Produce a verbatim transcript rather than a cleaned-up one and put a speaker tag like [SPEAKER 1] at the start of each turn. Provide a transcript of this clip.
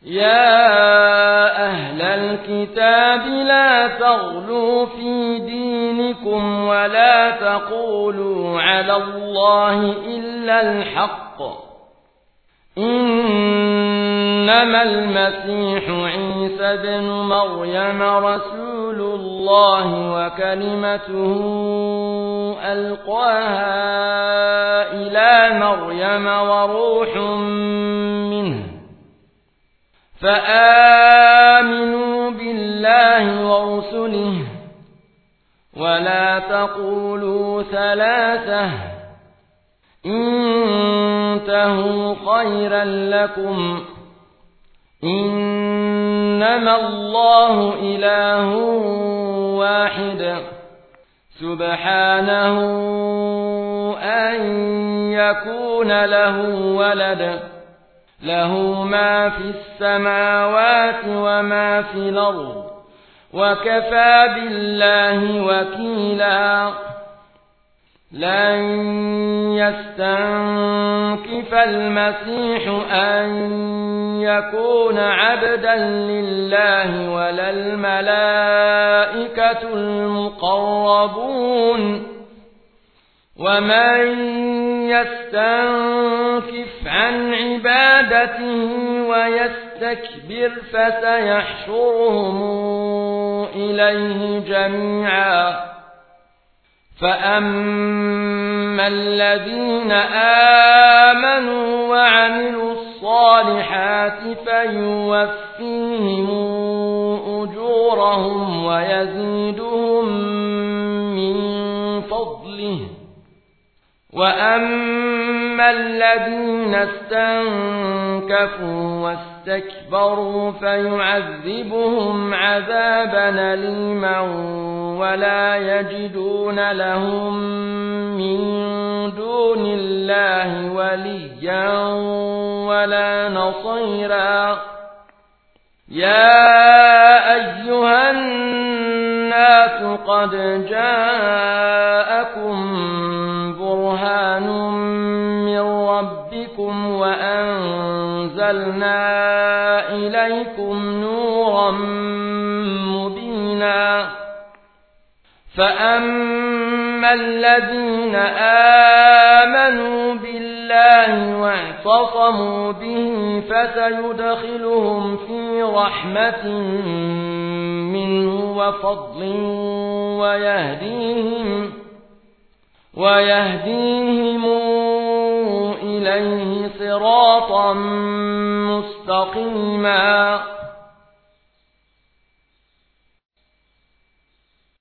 [SPEAKER 1] يا أهل الكتاب لا تغلوا في دينكم ولا تقولوا على الله إلا الحق إنما المسيح عيسى بن مريم رسول الله وكلمته ألقاها إلى مريم وروح منه فآمنوا بالله ورسله ولا تقولوا ثلاثة انتهوا خيرا لكم إنما الله إله واحد سبحانه أن يكون له ولد له ما في السماوات وما في الأرض وكفى بالله وكيلا لن يستنكف المسيح أن يكون عبدا لله ولا الملائكة المقربون ومن يستنكف عن عبادته ويستكبر فسيحشرهم إليه جميعا فأما الذين آمنوا وعملوا الصالحات فيوفيهم أجورهم ويزيدهم من فضله وأما الذين استنكفوا واستكبروا فيعذبهم عذابا أليما ولا يجدون لهم من دون الله وليا ولا نصيرا يا أيها الناس قد جاءكم برهان من ربكم وأنزلنا إليكم نورا مبينا فأما الذين آمنوا بالله واعتصموا به فسيدخلهم في رحمة منه وفضل ويهديهم ويهديهم إليه صراطا مستقيما.